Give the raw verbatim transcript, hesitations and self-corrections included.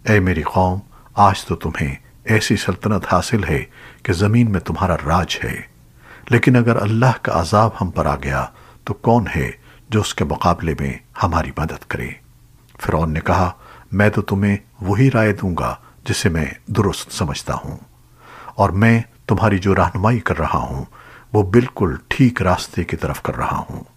ए मेरी कौम, आज तो तुम्हें ऐसी सल्तनत हासिल है कि जमीन में तुम्हारा राज है, लेकिन अगर अल्लाह का अजाब हम पर आ गया तो कौन है जो उसके मुकाबले में हमारी मदद करे। फिरौन ने कहा, मैं तो तुम्हें वही राय दूंगा जिसे मैं दुरुस्त समझता हूं, और मैं तुम्हारी जो रहनुमाई कर रहा हूं वो बिल्कुल ठीक रास्ते की तरफ कर रहा हूं।